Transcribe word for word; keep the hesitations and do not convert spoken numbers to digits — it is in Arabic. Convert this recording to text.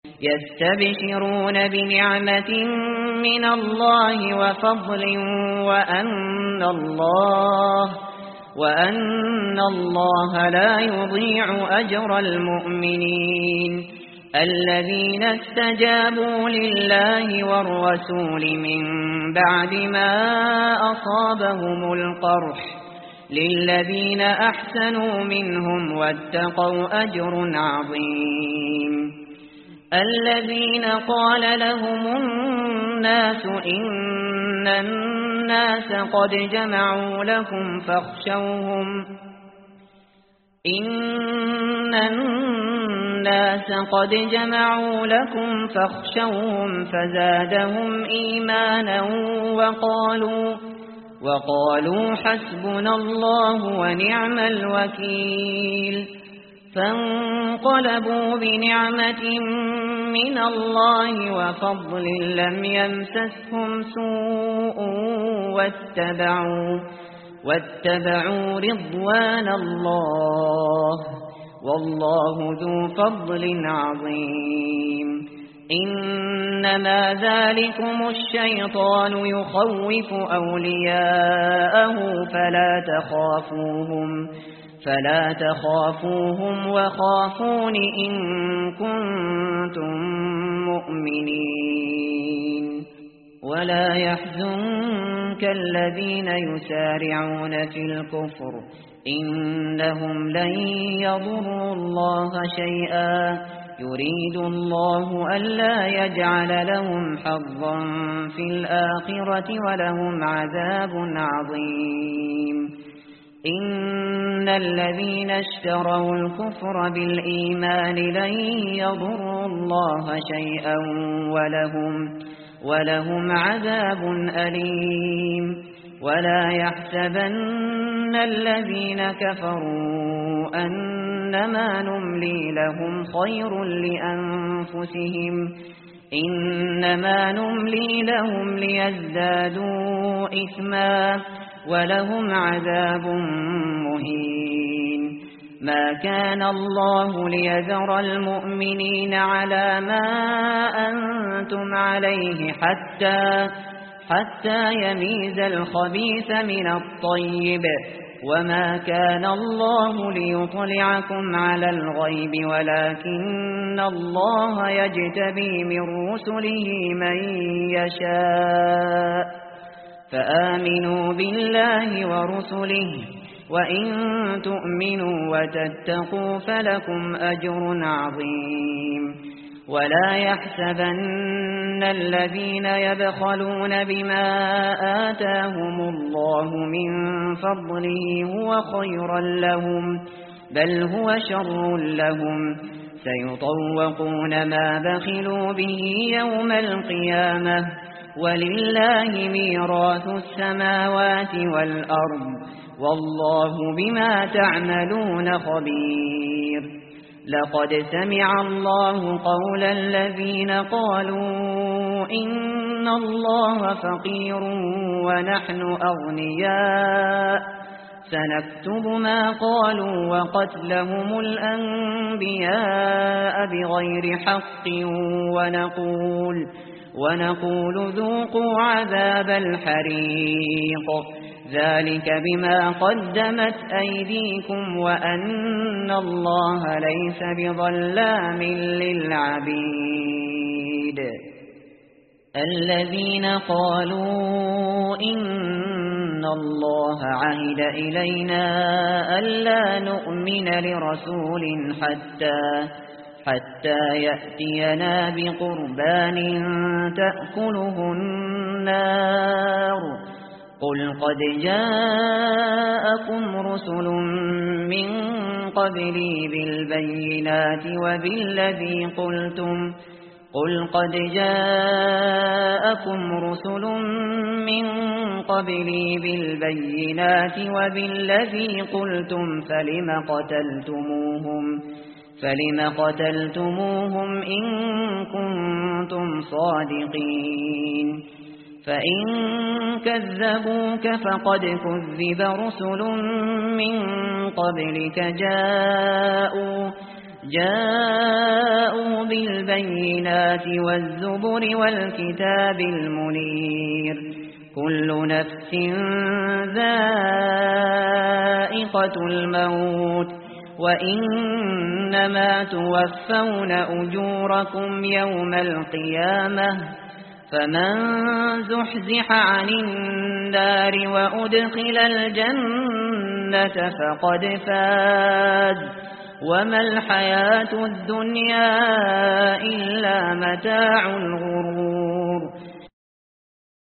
يستبشرون بنعمة من الله وفضل وأن الله وأن الله لا يضيع أجر المؤمنين الذين استجابوا لله والرسول من بعد ما أصابهم القرح للذين أحسنوا منهم واتقوا أجر عظيم الذين قال لهم الناس إن الناس قد جمعوا لكم فاخشوهم إن الناس قد جمعوا لكم فاخشوهم فزادهم إيمانا وقالوا وقالوا حسبنا الله ونعم الوكيل فانقلبوا بنعمة من الله وفضل لم يمسسهم سوء واتبعوا واتبعوا رضوان الله والله ذو فضل عظيم إنما ذلكم الشيطان يخوف أولياءه فلا تخافوهم فلا تخافوهم وخافون إن كنتم مؤمنين ولا يحزنك الذين يسارعون في الكفر إنهم لن يضروا الله شيئا يريد الله ألا يجعل لهم حظا في الآخرة ولهم عذاب عظيم إن الذين اشتروا الكفر بالإيمان لن يضروا الله شيئا ولهم ولهم عذاب أليم ولا يحسبن الذين كفروا أنما نملي لهم خير لأنفسهم إنما نملي لهم ليزدادوا إثما ولهم عذاب مهين ما كان الله ليذر المؤمنين على ما أنتم عليه حتى حتى يميز الخبيث من الطيب وما كان الله ليطلعكم على الغيب ولكن الله يجتبي من رسله من يشاء فآمنوا بالله ورسله وإن تؤمنوا وتتقوا فلكم أجر عظيم ولا يحسبن الذين يبخلون بما آتاهم الله من فضله هو خيرا لهم بل هو شر لهم سيطوقون ما بخلوا به يوم القيامة ولله ميراث السماوات والأرض والله بما تعملون خبير لقد سمع الله قول الذين قالوا إن الله فقير ونحن أغنياء سنكتب ما قالوا وقتلهم الأنبياء بغير حق ونقول ونقول ذوقوا عذاب الحريق ذلك بما قدمت أيديكم وأن الله ليس بظلام للعبيد الذين قالوا إن الله عهد إلينا ألا نؤمن لرسول حتى حتى يأتينا بقربان تأكله النار قل قد جاءكم رسل من قبلي بالبينات وبالذي قلتم قل قد جاءكم رسل من قبلي بالبينات وبالذي قلتم فلم قتلتموهم فلم قتلتموهم إن كنتم صادقين فإن كذبوك فقد كذب رسل من قبلك جاءوا جاءوا بالبينات والزبر والكتاب المنير كل نفس ذائقة الموت وإنما توفون أجوركم يوم القيامة فمن زحزح عن النار وأدخل الجنة فقد فاز وما الحياة الدنيا إلا متاع الغرور